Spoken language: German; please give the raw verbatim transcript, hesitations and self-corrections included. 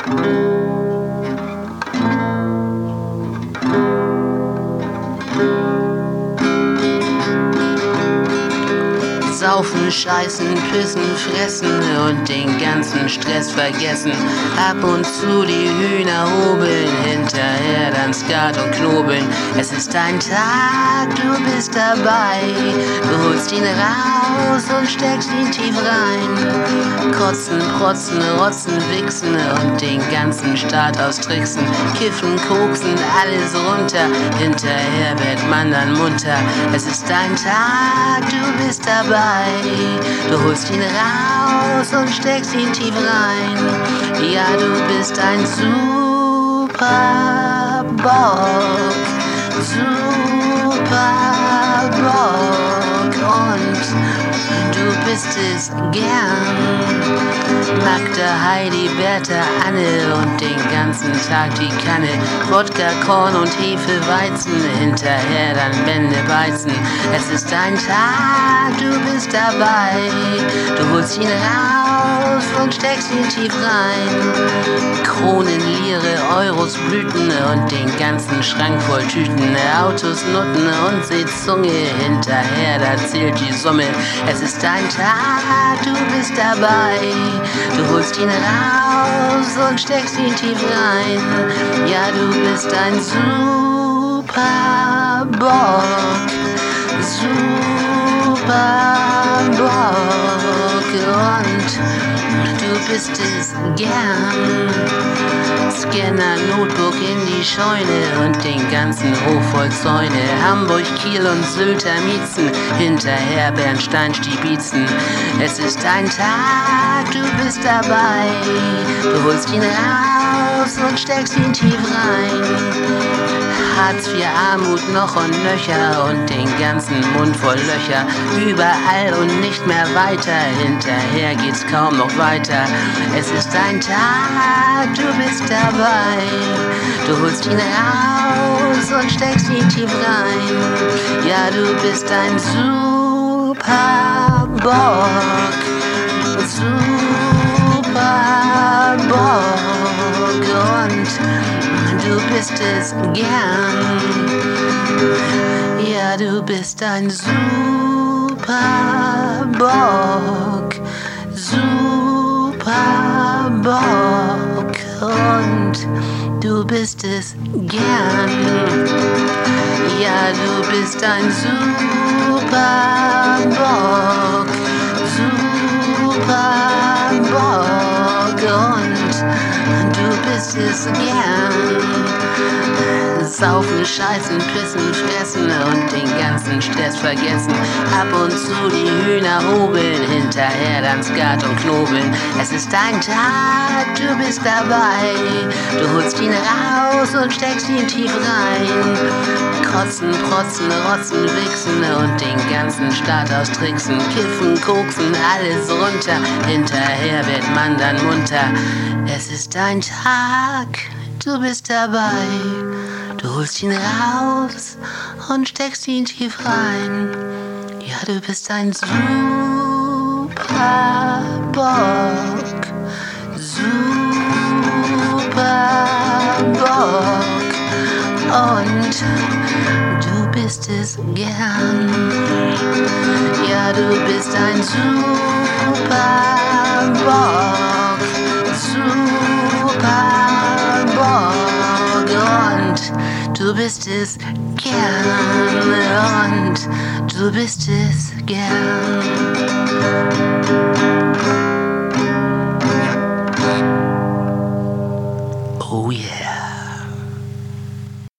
Saufen, scheißen, pissen, fressen und den ganzen Stress vergessen. Ab und zu die Hühner hobeln, hinterher dann Skat und Knobeln. Es ist dein Tag, du bist dabei. Du holst ihn raus und steckst ihn tief rein. Kotzen, protzen, rotzen, wichsen und den ganzen Staat austricksen. Kiffen, koksen, alles runter. Hinterher wird man dann munter. Es ist dein Tag, du bist dabei. Du holst ihn raus und steckst ihn tief rein. Ja, du bist ein super Bock, super Bock und du bist es gern. Magda, Heidi, Bertha, Anne und den ganzen Tag die Kanne. Wodka, Korn und Hefe, Weizen, hinterher dann Bände beißen. Es ist dein Tag, du bist dabei. Du holst ihn raus und steckst ihn tief rein. Kronen, Lire, Euros, Blüten und den ganzen Schrank voll Tüten. Autos, Nutten und Seezunge, hinterher da zählt die Summe. Es ist dein Tag, du bist dabei. Du holst ihn raus und steckst ihn tief rein. Ja, du bist ein super Bock, super Bock und du bist es gern. Scanner, Notebook in die Scheune und den ganzen Hof voll Zäune. Hamburg, Kiel und Sylter Miezen, hinterher Bernstein Stiebitzen. Es ist dein Tag, du bist dabei. Du holst ihn raus und steckst ihn tief rein. Hartz vier, Armut noch und nöcher und den ganzen Mund voll Löcher. Überall und nicht mehr weiter, hinterher geht's kaum noch weiter. Es ist dein Tag, du bist dabei. Du holst ihn raus und steckst ihn tief rein. Ja, du bist ein super Bock, super Bock und du bist es gern. Ja, du bist ein super Bock, super Bock und du bist es gern. Ja, du bist ein super Bock, super Bock und du bist es gern. Saufen, scheißen, pissen, fressen und den ganzen Stress vergessen. Ab und zu die Hühner hobeln, hinterher dann Skat und Knobeln. Es ist dein Tag, du bist dabei. Du holst ihn raus und steckst ihn tief rein. Kotzen, protzen, rotzen, wichsen und den ganzen Staat austricksen. Kiffen, koksen, alles runter. Hinterher wird man dann munter. Es ist dein Tag, du bist dabei. Du holst ihn raus und steckst ihn tief rein. Ja, du bist ein super Bock, super Bock und du bist es gern. Ja, du bist ein super Bock, super Bock und du bist es gern und du bist es gern.